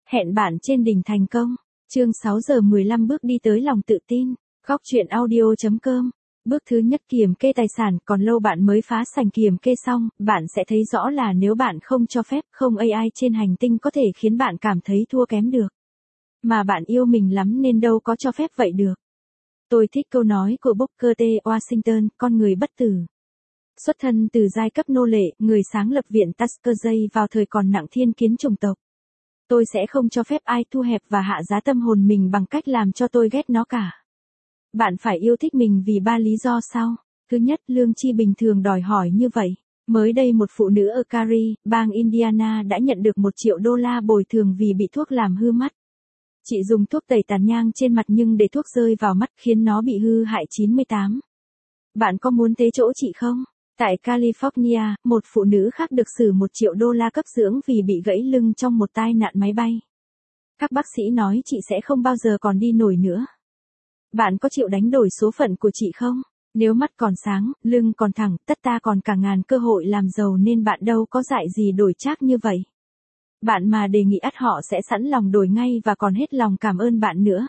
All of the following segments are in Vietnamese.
Hẹn bạn trên đỉnh thành công. Chương 6 giờ 15 bước đi tới lòng tự tin. Góc truyện audio.com. Bước thứ nhất kiểm kê tài sản, còn lâu bạn mới phá sành kiểm kê xong, bạn sẽ thấy rõ là nếu bạn không cho phép, không AI trên hành tinh có thể khiến bạn cảm thấy thua kém được. Mà bạn yêu mình lắm nên đâu có cho phép vậy được. Tôi thích câu nói của Booker T. Washington, con người bất tử. Xuất thân từ giai cấp nô lệ, người sáng lập viện Tuskegee vào thời còn nặng thiên kiến chủng tộc. Tôi sẽ không cho phép ai thu hẹp và hạ giá tâm hồn mình bằng cách làm cho tôi ghét nó cả. Bạn phải yêu thích mình vì 3 lý do sau. Thứ nhất, lương tri bình thường đòi hỏi như vậy. Mới đây một phụ nữ ở Cary, bang Indiana đã nhận được $1 triệu bồi thường vì bị thuốc làm hư mắt. Chị dùng thuốc tẩy tàn nhang trên mặt nhưng để thuốc rơi vào mắt khiến nó bị hư hại 98. Bạn có muốn thế chỗ chị không? Tại California, một phụ nữ khác được xử $1 triệu cấp dưỡng vì bị gãy lưng trong một tai nạn máy bay. Các bác sĩ nói chị sẽ không bao giờ còn đi nổi nữa. Bạn có chịu đánh đổi số phận của chị không? Nếu mắt còn sáng, lưng còn thẳng, tất ta còn cả ngàn cơ hội làm giàu nên bạn đâu có dại gì đổi trác như vậy. Bạn mà đề nghị ắt họ sẽ sẵn lòng đổi ngay và còn hết lòng cảm ơn bạn nữa.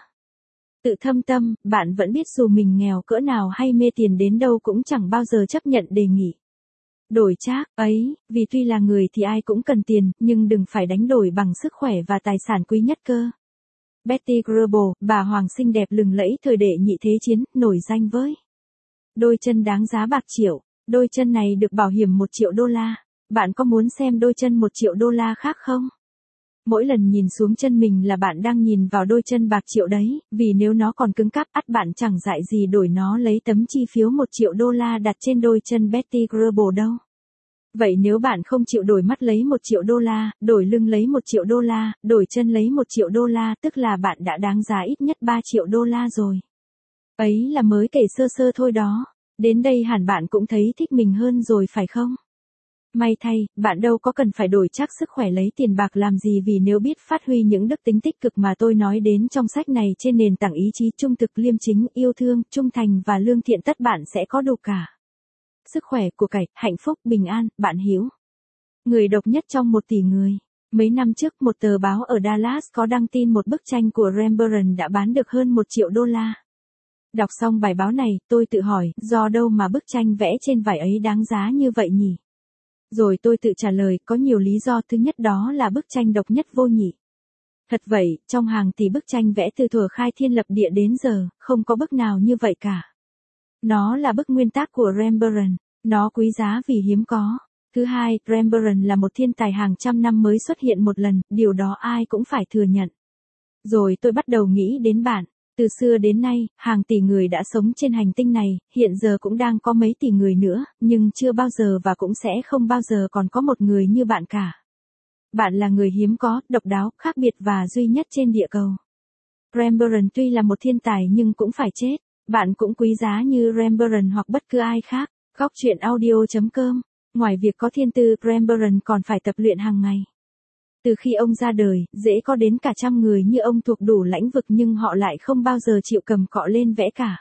Tự thâm tâm, bạn vẫn biết dù mình nghèo cỡ nào hay mê tiền đến đâu cũng chẳng bao giờ chấp nhận đề nghị đổi trác ấy, vì tuy là người thì ai cũng cần tiền, nhưng đừng phải đánh đổi bằng sức khỏe và tài sản quý nhất cơ. Betty Grable, bà hoàng xinh đẹp lừng lẫy thời đệ nhị thế chiến, nổi danh với đôi chân đáng giá bạc triệu. Đôi chân này được bảo hiểm $1 triệu. Bạn có muốn xem đôi chân $1 triệu khác không? Mỗi lần nhìn xuống chân mình là bạn đang nhìn vào đôi chân bạc triệu đấy, vì nếu nó còn cứng cáp ắt bạn chẳng dại gì đổi nó lấy tấm chi phiếu $1 triệu đặt trên đôi chân Betty Grable đâu. Vậy nếu bạn không chịu đổi mắt lấy $1 triệu, đổi lưng lấy $1 triệu, đổi chân lấy $1 triệu, tức là bạn đã đáng giá ít nhất $3 triệu rồi. Ấy là mới kể sơ sơ thôi đó. Đến đây hẳn bạn cũng thấy thích mình hơn rồi phải không? May thay, bạn đâu có cần phải đổi trác sức khỏe lấy tiền bạc làm gì, vì nếu biết phát huy những đức tính tích cực mà tôi nói đến trong sách này trên nền tảng ý chí trung thực, liêm chính, yêu thương, trung thành và lương thiện, tất bạn sẽ có đủ cả. Sức khỏe, của cải, hạnh phúc, bình an, bạn hiểu. Người độc nhất trong 1 tỷ người. Mấy năm trước, một tờ báo ở Dallas có đăng tin một bức tranh của Rembrandt đã bán được hơn $1 triệu. Đọc xong bài báo này, tôi tự hỏi, do đâu mà bức tranh vẽ trên vải ấy đáng giá như vậy nhỉ? Rồi tôi tự trả lời, có nhiều lý do. Thứ nhất đó là bức tranh độc nhất vô nhị. Thật vậy, trong hàng tỷ bức tranh vẽ từ thuở khai thiên lập địa đến giờ, không có bức nào như vậy cả. Nó là bức nguyên tác của Rembrandt. Nó quý giá vì hiếm có. Thứ hai, Rembrandt là một thiên tài hàng trăm năm mới xuất hiện một lần, điều đó ai cũng phải thừa nhận. Rồi tôi bắt đầu nghĩ đến bạn. Từ xưa đến nay, hàng tỷ người đã sống trên hành tinh này, hiện giờ cũng đang có mấy tỷ người nữa, nhưng chưa bao giờ và cũng sẽ không bao giờ còn có một người như bạn cả. Bạn là người hiếm có, độc đáo, khác biệt và duy nhất trên địa cầu. Rembrandt tuy là một thiên tài nhưng cũng phải chết. Bạn cũng quý giá như Rembrandt hoặc bất cứ ai khác. Góc truyện audio.com. Ngoài việc có thiên tư, Rembrandt còn phải tập luyện hàng ngày. Từ khi ông ra đời, dễ có đến cả trăm người như ông thuộc đủ lãnh vực nhưng họ lại không bao giờ chịu cầm cọ lên vẽ cả.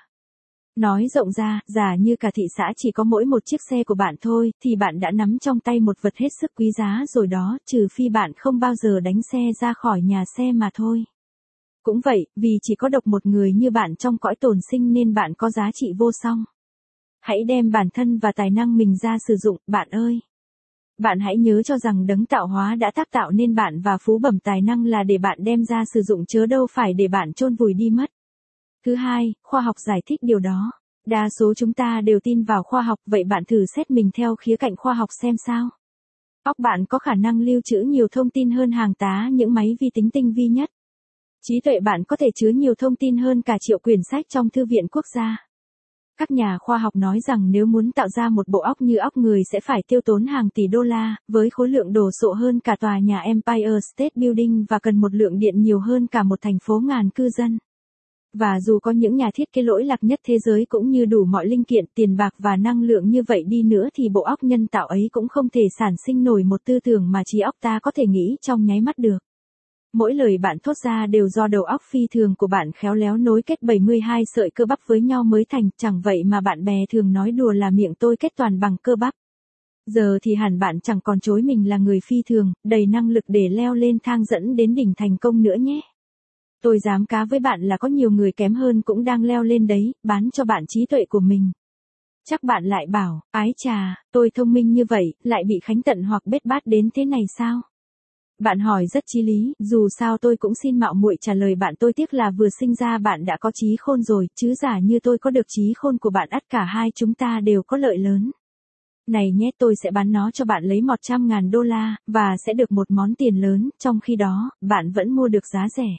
Nói rộng ra, giả như cả thị xã chỉ có mỗi một chiếc xe của bạn thôi, thì bạn đã nắm trong tay một vật hết sức quý giá rồi đó, trừ phi bạn không bao giờ đánh xe ra khỏi nhà xe mà thôi. Cũng vậy, vì chỉ có độc một người như bạn trong cõi tồn sinh nên bạn có giá trị vô song. Hãy đem bản thân và tài năng mình ra sử dụng, bạn ơi. Bạn hãy nhớ cho rằng đấng tạo hóa đã tác tạo nên bạn và phú bẩm tài năng là để bạn đem ra sử dụng chớ đâu phải để bạn chôn vùi đi mất. Thứ hai, khoa học giải thích điều đó. Đa số chúng ta đều tin vào khoa học, vậy bạn thử xét mình theo khía cạnh khoa học xem sao. Óc bạn có khả năng lưu trữ nhiều thông tin hơn hàng tá những máy vi tính tinh vi nhất. Trí tuệ bạn có thể chứa nhiều thông tin hơn cả triệu quyển sách trong thư viện quốc gia. Các nhà khoa học nói rằng nếu muốn tạo ra một bộ óc như óc người sẽ phải tiêu tốn hàng tỷ $, với khối lượng đồ sộ hơn cả tòa nhà Empire State Building và cần một lượng điện nhiều hơn cả một thành phố ngàn cư dân. Và dù có những nhà thiết kế lỗi lạc nhất thế giới cũng như đủ mọi linh kiện, tiền bạc và năng lượng như vậy đi nữa thì bộ óc nhân tạo ấy cũng không thể sản sinh nổi một tư tưởng mà trí óc ta có thể nghĩ trong nháy mắt được. Mỗi lời bạn thốt ra đều do đầu óc phi thường của bạn khéo léo nối kết 72 sợi cơ bắp với nhau mới thành, chẳng vậy mà bạn bè thường nói đùa là miệng tôi kết toàn bằng cơ bắp. Giờ thì hẳn bạn chẳng còn chối mình là người phi thường, đầy năng lực để leo lên thang dẫn đến đỉnh thành công nữa nhé. Tôi dám cá với bạn là có nhiều người kém hơn cũng đang leo lên đấy, bán cho bạn trí tuệ của mình. Chắc bạn lại bảo, ái chà, tôi thông minh như vậy, lại bị Khánh tận hoặc bết bát đến thế này sao? Bạn hỏi rất chí lý, dù sao tôi cũng xin mạo muội trả lời bạn, tôi tiếc là vừa sinh ra bạn đã có trí khôn rồi, chứ giả như tôi có được trí khôn của bạn ắt cả hai chúng ta đều có lợi lớn. Này nhé, tôi sẽ bán nó cho bạn lấy $100.000, và sẽ được một món tiền lớn, trong khi đó, bạn vẫn mua được giá rẻ.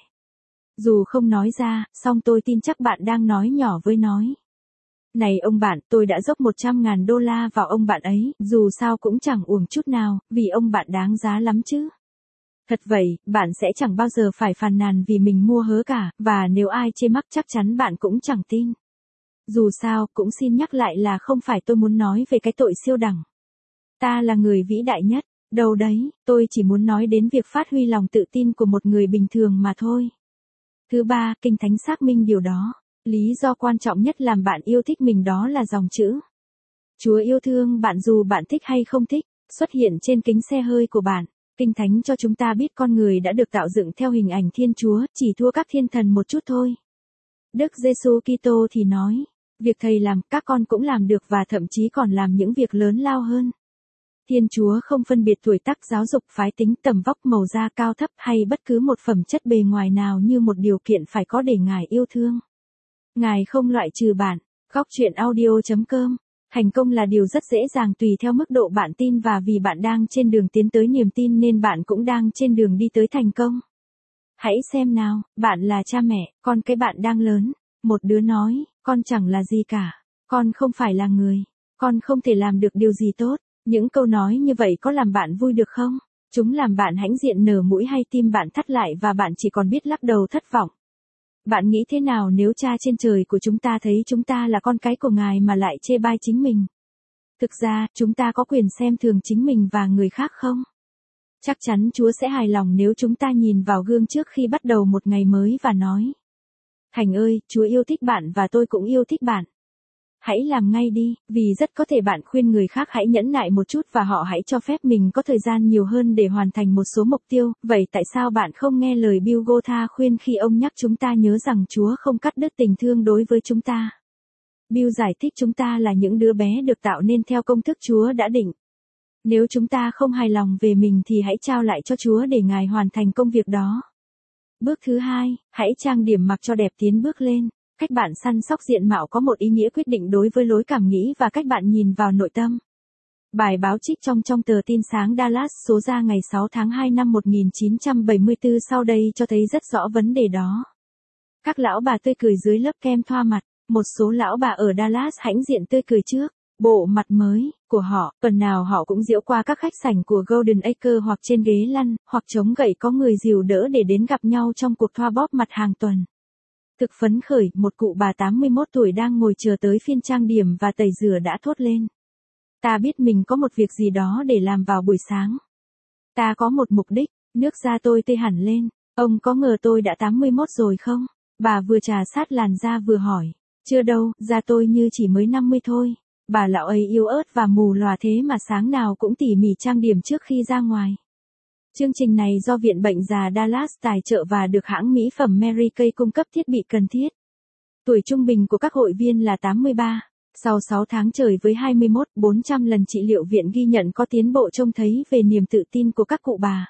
Dù không nói ra, song tôi tin chắc bạn đang nói nhỏ với nói. Này ông bạn, tôi đã dốc $100.000 vào ông bạn ấy, dù sao cũng chẳng uổng chút nào, vì ông bạn đáng giá lắm chứ. Thật vậy, bạn sẽ chẳng bao giờ phải phàn nàn vì mình mua hớ cả, và nếu ai chê mắc chắc chắn bạn cũng chẳng tin. Dù sao, cũng xin nhắc lại là không phải tôi muốn nói về cái tội siêu đẳng. Ta là người vĩ đại nhất, đâu đấy, tôi chỉ muốn nói đến việc phát huy lòng tự tin của một người bình thường mà thôi. Thứ ba, Kinh Thánh xác minh điều đó. Lý do quan trọng nhất làm bạn yêu thích mình đó là dòng chữ. Chúa yêu thương bạn dù bạn thích hay không thích, xuất hiện trên kính xe hơi của bạn. Kinh Thánh cho chúng ta biết con người đã được tạo dựng theo hình ảnh Thiên Chúa, chỉ thua các thiên thần một chút thôi. Đức Giêsu Kitô thì nói, việc Thầy làm, các con cũng làm được và thậm chí còn làm những việc lớn lao hơn. Thiên Chúa không phân biệt tuổi tác, giáo dục, phái tính, tầm vóc, màu da, cao thấp hay bất cứ một phẩm chất bề ngoài nào như một điều kiện phải có để Ngài yêu thương. Ngài không loại trừ bạn. Góc chuyện audio.com. Thành công là điều rất dễ dàng tùy theo mức độ bạn tin, và vì bạn đang trên đường tiến tới niềm tin nên bạn cũng đang trên đường đi tới thành công. Hãy xem nào, bạn là cha mẹ, con cái bạn đang lớn. Một đứa nói, con chẳng là gì cả. Con không phải là người. Con không thể làm được điều gì tốt. Những câu nói như vậy có làm bạn vui được không? Chúng làm bạn hãnh diện nở mũi hay tim bạn thắt lại và bạn chỉ còn biết lắc đầu thất vọng. Bạn nghĩ thế nào nếu Cha trên trời của chúng ta thấy chúng ta là con cái của Ngài mà lại chê bai chính mình? Thực ra, chúng ta có quyền xem thường chính mình và người khác không? Chắc chắn Chúa sẽ hài lòng nếu chúng ta nhìn vào gương trước khi bắt đầu một ngày mới và nói: Thành ơi, Chúa yêu thích bạn và tôi cũng yêu thích bạn. Hãy làm ngay đi, vì rất có thể bạn khuyên người khác hãy nhẫn nại một chút và họ hãy cho phép mình có thời gian nhiều hơn để hoàn thành một số mục tiêu. Vậy tại sao bạn không nghe lời Bill Gates khuyên khi ông nhắc chúng ta nhớ rằng Chúa không cắt đứt tình thương đối với chúng ta? Bill giải thích chúng ta là những đứa bé được tạo nên theo công thức Chúa đã định. Nếu chúng ta không hài lòng về mình thì hãy trao lại cho Chúa để Ngài hoàn thành công việc đó. Bước thứ hai, hãy trang điểm mặc cho đẹp tiến bước lên. Cách bạn săn sóc diện mạo có một ý nghĩa quyết định đối với lối cảm nghĩ và cách bạn nhìn vào nội tâm. Bài báo trích trong tờ tin sáng Dallas số ra ngày 6 tháng 2 năm 1974 sau đây cho thấy rất rõ vấn đề đó. Các lão bà tươi cười dưới lớp kem thoa mặt. Một số lão bà ở Dallas hãnh diện tươi cười trước bộ mặt mới của họ, tuần nào họ cũng diễu qua các khách sảnh của Golden Acre hoặc trên ghế lăn, hoặc chống gậy có người dìu đỡ để đến gặp nhau trong cuộc thoa bóp mặt hàng tuần. Thực phấn khởi, một cụ bà 81 tuổi đang ngồi chờ tới phiên trang điểm và tẩy rửa đã thốt lên: Ta biết mình có một việc gì đó để làm vào buổi sáng. Ta có một mục đích. Nước da tôi tê hẳn lên. Ông có ngờ tôi đã 81 rồi không? Bà vừa trà sát làn da vừa hỏi. Chưa đâu, da tôi như chỉ mới 50 thôi. Bà lão ấy yếu ớt và mù lòa thế mà sáng nào cũng tỉ mỉ trang điểm trước khi ra ngoài. Chương trình này do Viện Bệnh già Dallas tài trợ và được hãng mỹ phẩm Mary Kay cung cấp thiết bị cần thiết. Tuổi trung bình của các hội viên là 83. Sau 6 tháng trời với 21.400 lần trị liệu, viện ghi nhận có tiến bộ trông thấy về niềm tự tin của các cụ bà.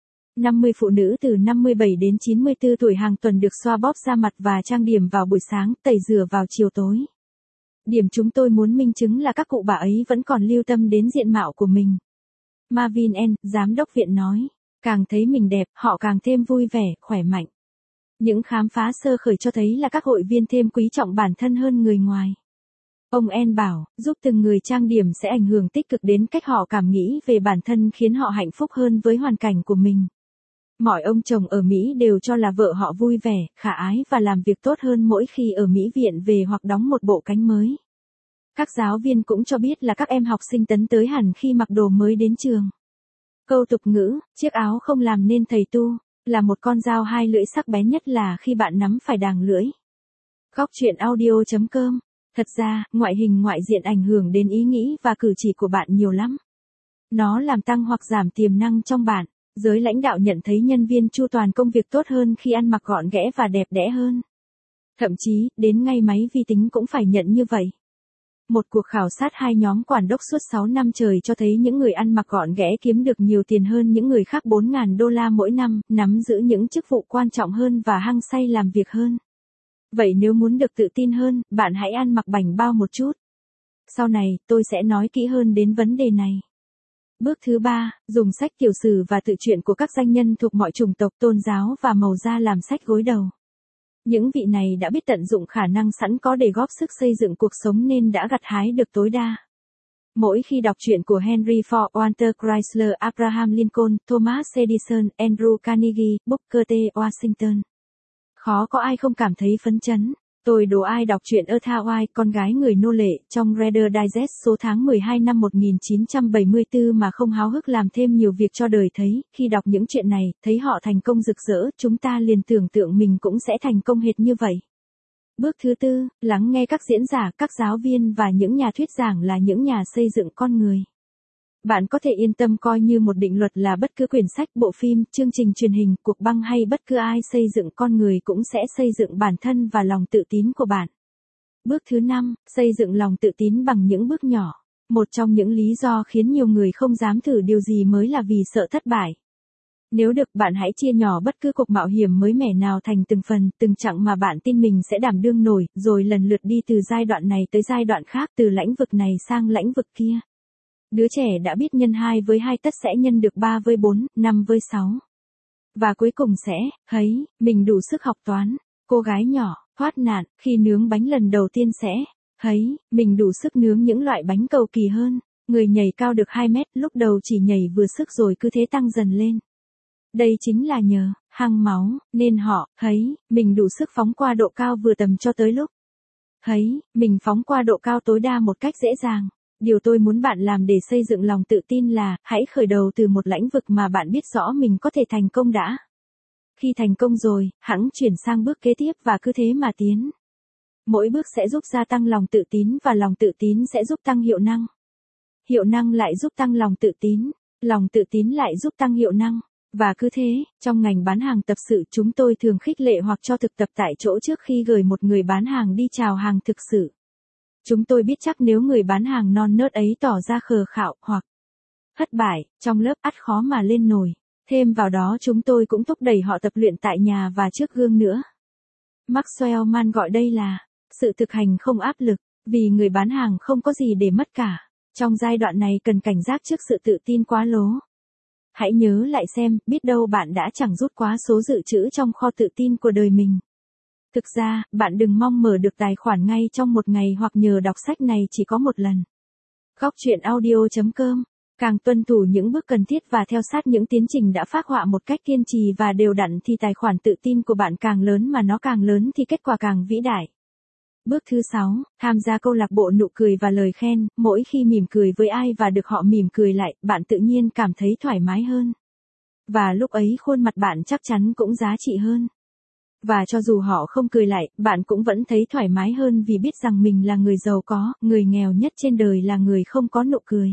50 phụ nữ từ 57 đến 94 tuổi hàng tuần được xoa bóp da mặt và trang điểm vào buổi sáng, tẩy rửa vào chiều tối. Điểm chúng tôi muốn minh chứng là các cụ bà ấy vẫn còn lưu tâm đến diện mạo của mình. Marvin N., giám đốc viện nói, càng thấy mình đẹp, họ càng thêm vui vẻ, khỏe mạnh. Những khám phá sơ khởi cho thấy là các hội viên thêm quý trọng bản thân hơn người ngoài. Ông N. bảo, giúp từng người trang điểm sẽ ảnh hưởng tích cực đến cách họ cảm nghĩ về bản thân, khiến họ hạnh phúc hơn với hoàn cảnh của mình. Mọi ông chồng ở Mỹ đều cho là vợ họ vui vẻ, khả ái và làm việc tốt hơn mỗi khi ở Mỹ viện về hoặc đóng một bộ cánh mới. Các giáo viên cũng cho biết là các em học sinh tấn tới hẳn khi mặc đồ mới đến trường. Câu tục ngữ, chiếc áo không làm nên thầy tu, là một con dao hai lưỡi sắc bén nhất là khi bạn nắm phải đàng lưỡi. Góc chuyện audio.com. Thật ra, ngoại hình ngoại diện ảnh hưởng đến ý nghĩ và cử chỉ của bạn nhiều lắm. Nó làm tăng hoặc giảm tiềm năng trong bạn. Giới lãnh đạo nhận thấy nhân viên chu toàn công việc tốt hơn khi ăn mặc gọn ghẽ và đẹp đẽ hơn. Thậm chí, đến ngay máy vi tính cũng phải nhận như vậy. Một cuộc khảo sát hai nhóm quản đốc suốt 6 năm trời cho thấy những người ăn mặc gọn ghẽ kiếm được nhiều tiền hơn những người khác $4.000 mỗi năm, nắm giữ những chức vụ quan trọng hơn và hăng say làm việc hơn. Vậy nếu muốn được tự tin hơn, bạn hãy ăn mặc bảnh bao một chút. Sau này, tôi sẽ nói kỹ hơn đến vấn đề này. Bước thứ 3, dùng sách tiểu sử và tự truyện của các danh nhân thuộc mọi chủng tộc, tôn giáo và màu da làm sách gối đầu. Những vị này đã biết tận dụng khả năng sẵn có để góp sức xây dựng cuộc sống nên đã gặt hái được tối đa. Mỗi khi đọc truyện của Henry Ford, Walter Chrysler, Abraham Lincoln, Thomas Edison, Andrew Carnegie, Booker T. Washington, khó có ai không cảm thấy phấn chấn. Tôi đố ai đọc truyện Eartha White, con gái người nô lệ, trong Reader Digest số tháng 12 năm 1974 mà không háo hức làm thêm nhiều việc cho đời thấy. Khi đọc những chuyện này, thấy họ thành công rực rỡ, chúng ta liền tưởng tượng mình cũng sẽ thành công hệt như vậy. Bước thứ 4, lắng nghe các diễn giả, các giáo viên và những nhà thuyết giảng là những nhà xây dựng con người. Bạn có thể yên tâm coi như một định luật là bất cứ quyển sách, bộ phim, chương trình truyền hình, cuộc băng hay bất cứ ai xây dựng con người cũng sẽ xây dựng bản thân và lòng tự tín của bạn. Bước thứ 5, xây dựng lòng tự tín bằng những bước nhỏ. Một trong những lý do khiến nhiều người không dám thử điều gì mới là vì sợ thất bại. Nếu được, bạn hãy chia nhỏ bất cứ cuộc mạo hiểm mới mẻ nào thành từng phần, từng chặng mà bạn tin mình sẽ đảm đương nổi, rồi lần lượt đi từ giai đoạn này tới giai đoạn khác, từ lĩnh vực này sang lĩnh vực kia. Đứa trẻ đã biết nhân 2 với 2 tất sẽ nhân được 3 với 4, 5 với 6. Và cuối cùng sẽ, thấy, mình đủ sức học toán. Cô gái nhỏ, thoát nạn, khi nướng bánh lần đầu tiên sẽ, thấy, mình đủ sức nướng những loại bánh cầu kỳ hơn. Người nhảy cao được 2 mét, lúc đầu chỉ nhảy vừa sức rồi cứ thế tăng dần lên. Đây chính là nhờ, hăng máu, nên họ, thấy, mình đủ sức phóng qua độ cao vừa tầm cho tới lúc. Thấy, mình phóng qua độ cao tối đa một cách dễ dàng. Điều tôi muốn bạn làm để xây dựng lòng tự tin là, hãy khởi đầu từ một lĩnh vực mà bạn biết rõ mình có thể thành công đã. Khi thành công rồi, hẵng chuyển sang bước kế tiếp và cứ thế mà tiến. Mỗi bước sẽ giúp gia tăng lòng tự tín và lòng tự tín sẽ giúp tăng hiệu năng. Hiệu năng lại giúp tăng lòng tự tín lại giúp tăng hiệu năng. Và cứ thế, trong ngành bán hàng tập sự chúng tôi thường khích lệ hoặc cho thực tập tại chỗ trước khi gửi một người bán hàng đi chào hàng thực sự. Chúng tôi biết chắc nếu người bán hàng non nớt ấy tỏ ra khờ khạo hoặc thất bại, trong lớp ắt khó mà lên nổi. Thêm vào đó chúng tôi cũng thúc đẩy họ tập luyện tại nhà và trước gương nữa. Maxwell Mann gọi đây là sự thực hành không áp lực, vì người bán hàng không có gì để mất cả. Trong giai đoạn này cần cảnh giác trước sự tự tin quá lố. Hãy nhớ lại xem, biết đâu bạn đã chẳng rút quá số dự trữ trong kho tự tin của đời mình. Thực ra, bạn đừng mong mở được tài khoản ngay trong một ngày hoặc nhờ đọc sách này chỉ có một lần. Góc chuyện audio.com. Càng tuân thủ những bước cần thiết và theo sát những tiến trình đã phác họa một cách kiên trì và đều đặn thì tài khoản tự tin của bạn càng lớn mà nó càng lớn thì kết quả càng vĩ đại. Bước thứ 6, tham gia câu lạc bộ nụ cười và lời khen. Mỗi khi mỉm cười với ai và được họ mỉm cười lại, bạn tự nhiên cảm thấy thoải mái hơn. Và lúc ấy khuôn mặt bạn chắc chắn cũng giá trị hơn. Và cho dù họ không cười lại, bạn cũng vẫn thấy thoải mái hơn vì biết rằng mình là người giàu có, người nghèo nhất trên đời là người không có nụ cười.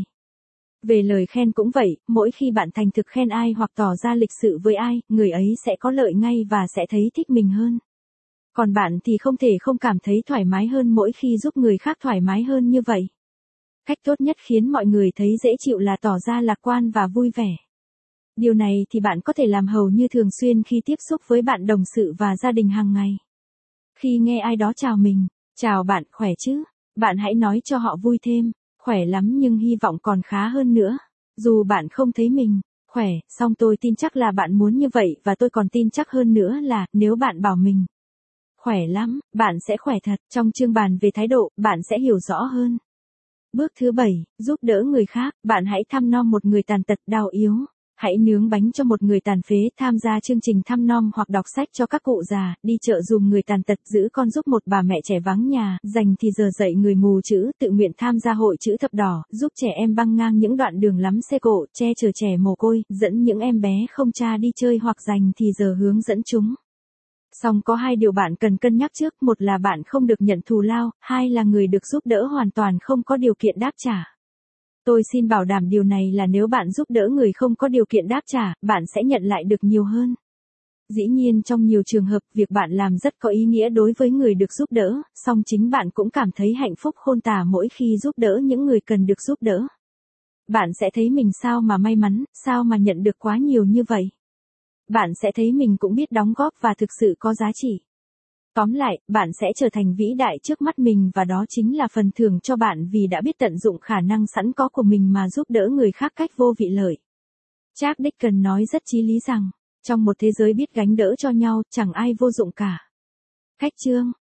Về lời khen cũng vậy, mỗi khi bạn thành thực khen ai hoặc tỏ ra lịch sự với ai, người ấy sẽ có lợi ngay và sẽ thấy thích mình hơn. Còn bạn thì không thể không cảm thấy thoải mái hơn mỗi khi giúp người khác thoải mái hơn như vậy. Cách tốt nhất khiến mọi người thấy dễ chịu là tỏ ra lạc quan và vui vẻ. Điều này thì bạn có thể làm hầu như thường xuyên khi tiếp xúc với bạn đồng sự và gia đình hàng ngày. Khi nghe ai đó chào mình, chào bạn, khỏe chứ? Bạn hãy nói cho họ vui thêm, khỏe lắm nhưng hy vọng còn khá hơn nữa. Dù bạn không thấy mình khỏe, song tôi tin chắc là bạn muốn như vậy và tôi còn tin chắc hơn nữa là nếu bạn bảo mình khỏe lắm, bạn sẽ khỏe thật. Trong chương bàn về thái độ, bạn sẽ hiểu rõ hơn. Bước thứ 7, giúp đỡ người khác. Bạn hãy thăm nom một người tàn tật, đau yếu. Hãy nướng bánh cho một người tàn phế, tham gia chương trình thăm nom hoặc đọc sách cho các cụ già, đi chợ dùm người tàn tật, giữ con giúp một bà mẹ trẻ vắng nhà, dành thì giờ dạy người mù chữ, tự nguyện tham gia hội chữ thập đỏ, giúp trẻ em băng ngang những đoạn đường lắm xe cộ, che chở trẻ mồ côi, dẫn những em bé không cha đi chơi hoặc dành thì giờ hướng dẫn chúng. Song có hai điều bạn cần cân nhắc trước, một là bạn không được nhận thù lao, hai là người được giúp đỡ hoàn toàn không có điều kiện đáp trả. Tôi xin bảo đảm điều này là nếu bạn giúp đỡ người không có điều kiện đáp trả, bạn sẽ nhận lại được nhiều hơn. Dĩ nhiên trong nhiều trường hợp, việc bạn làm rất có ý nghĩa đối với người được giúp đỡ, song chính bạn cũng cảm thấy hạnh phúc khôn tả mỗi khi giúp đỡ những người cần được giúp đỡ. Bạn sẽ thấy mình sao mà may mắn, sao mà nhận được quá nhiều như vậy. Bạn sẽ thấy mình cũng biết đóng góp và thực sự có giá trị. Tóm lại, bạn sẽ trở thành vĩ đại trước mắt mình và đó chính là phần thưởng cho bạn vì đã biết tận dụng khả năng sẵn có của mình mà giúp đỡ người khác cách vô vị lợi. Charles Dickens nói rất chí lý rằng, trong một thế giới biết gánh đỡ cho nhau, chẳng ai vô dụng cả. Khách chương